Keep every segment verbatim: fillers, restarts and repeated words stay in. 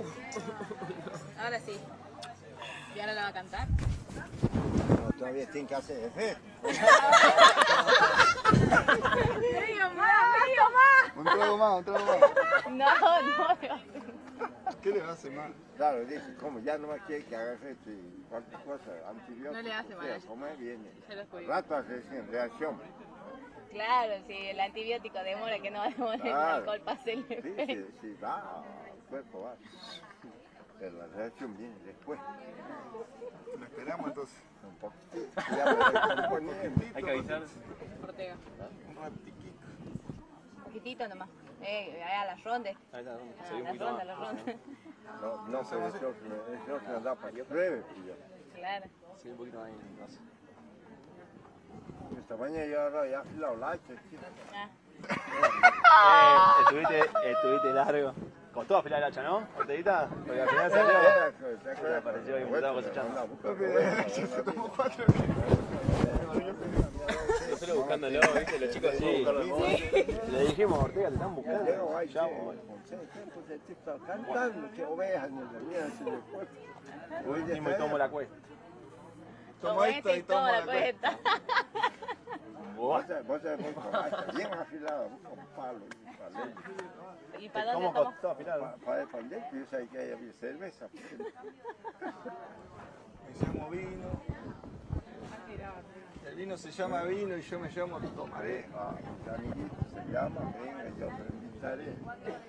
Ahora sí. ¿Y ahora la va a cantar? No, todavía tiene que hacer efecto. ¡Medio más! ¡Medio más! Un trago más, un trago más. No, no. ¿Qué le hace mal? Claro, dice, como ya no más quiere que haga efecto y cualquier cosa, antibiótico, No le hace mal a ella. comer viene. Se lo descubrí. Rato hace en reacción. Claro, sí, el antibiótico demora que no va a demorar el Claro. alcohol para hacerle Sí, efecto. sí, sí, va, el cuerpo va. Pero la reacción viene después. Lo esperamos entonces. Un poquitito. Ya, pero un poquitito. Hay que avisar. Ortega. Un ratiquito. Un poquitito nomás. Eh, a la ronda. Ahí está, Ah, se ve un la poquito ronda, más. la ronda. No, no, pero eso eso que nos da para que pruebe. Pues ya. Claro. Se ve un poquito más ahí, no sé. Esta mañana yo ahora ya he afilado la hacha, tío. Ah. Eh, estuviste, estuviste largo. Costó afilar el hacha, ¿no? ¿Orteguita? Porque al final salió. ¿Te acuerdas? Apareció ahí un estaba cosechando. Como cuatro. Nosotros buscándolo, ¿viste? Los chicos sí. Le dijimos, Ortega, te están buscando. Llego ahí, Ya, che, bueno. José, ¿qué? Pues el tipo está cantando, que ovejas en la mía se le fue. Por último y tomo la cuesta. Tomo esta y tomo la cuesta. cuesta. Vos sabés, vos sabés, vos con hacha bien afilada, vos con palo y paleta. ¿Y para dónde ¿Cómo estamos? costó afilar? Para defender, yo sabía que ahí había cerveza. Me llamo vino. El vino se llama vino y yo me llamo Tomaré. Ah, mis amiguitos se llama, venga, yo te invitaré.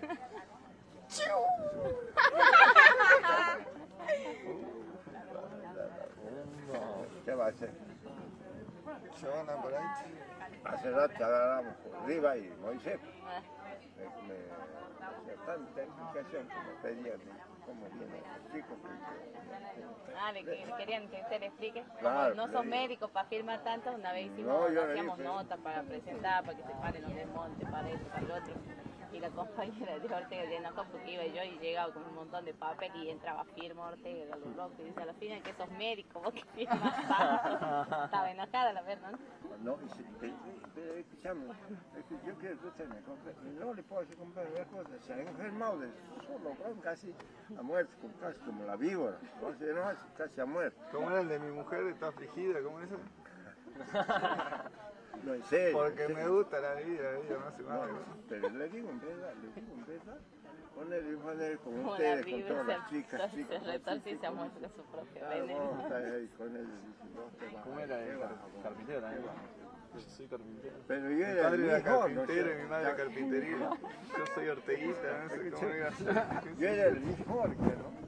¿Qué va a hacer? Se van a por ahí. Hace rato agarramos por arriba y Moisés me, me hacía tanta explicación que me pedía de cómo vienen los chicos. Ah, le, le querían que usted le explique. Claro, Como no le son digo. médicos para firmar tanto, una vez hicimos, No, yo le hacíamos dije. notas para presentar, para que se paren los desmontes, para esto, para el otro. Y la compañera de Ortega le enojó porque iba yo y llegaba con un montón de papel y entraba firma Ortega, a los locos, y dice a la final que sos médico, vos que firmas tanto. Estaba enojada la verdad, ¿no? No, y si, pero, pero escúchame, es que yo quiero que usted me compre, y no le puedo hacer comprar las cosas, se ha enfermado de solo, bueno, casi ha muerto, como- casi como la víbora, o sea, no, casi ha muerto. ¿Cómo era el de mi mujer? ¿Está afligida? ¿Cómo es eso? No, en serio. Porque en me serio. gusta la vida, la vida no hace No, mal. no, pero le digo en verdad, le digo en verdad, ponerle, ponerle con Como la ustedes, con vive, todas las se, chicas, se, chicas. se retorce y se ha muerto de su propio Claro, veneno. vamos a estar ahí con él, dice, no te vas, ¿Cómo era ¿qué el vas? car- carpintero también? Yo soy carpintero. Pero yo Mi era el padre era mejor, ¿no? carpintero y mi madre Ya- carpintería. Yo soy orteguista, no sé cómo era. Yo era el mejor, que no.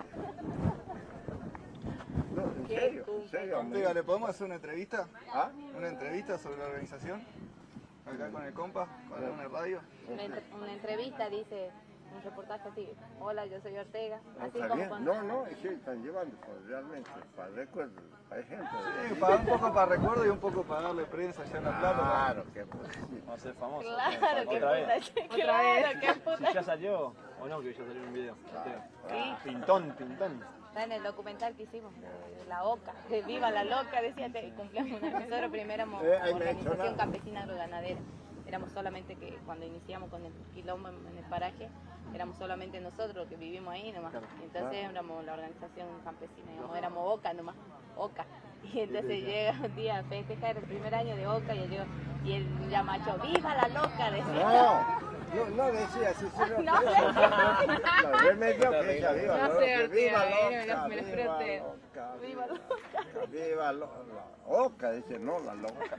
No, en Qué serio, en cumple. serio. Ortega, ¿le podemos hacer una entrevista? ¿Ah? ¿Una entrevista sobre la organización? Acá con el compa, con una radio. Una, entre- una entrevista dice, un reportaje así, hola, yo soy Ortega, No, así está como bien. cuando... No, no, es que están llevando pues, realmente para recuerdo, para ejemplo. Sí, para un poco para recuerdo y un poco para darle prensa allá en La Plata. Claro, que pues sí. Vamos a ser famosos. Claro, que Otra vez. puta, claro, que Si puta. ya salió, o no, que ya salió en un video. Ortega. Sí. Pintón, pintón. Está en el documental que hicimos, de la OCA, de Viva la Loca, decía, y cumplimos una. Nosotros primero éramos Eh, ahí me ha hecho organización nada. campesina agroganadera. Éramos solamente que cuando iniciamos con el quilombo en en el paraje, éramos solamente nosotros los que vivimos ahí nomás. Claro. Y entonces éramos la organización campesina, digamos, éramos OCA nomás, OCA. Y entonces llega un día a festejar el primer año de OCA y yo, y él ya macho, ¡viva la loca! Decía. No, no, no decía así, sino No, que lo remedio que ella viva, No ¿no? sé, Que Ortega, viva eh, loca, me lo viva frote. loca, Viva loca, viva lo- la oca, dice, no la loca.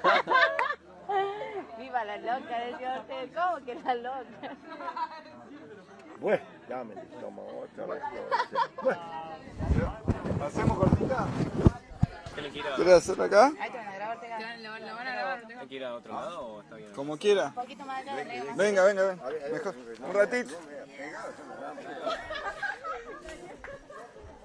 ¡Viva la loca! Decía Ortega, ¿cómo que la loca? Bueno, ya me toma otra vez. Bueno, ¿Hacemos cortita? ¿Tienen que ir a, ¿Quieres hacerlo acá? Ahí te van a grabar, Ortega. Lo, lo van a grabar. ¿hay que ir a otro lado o está bien? Como quiera. Un poquito más allá, Ortega. Venga, venga, venga. Mejor. Un ratito.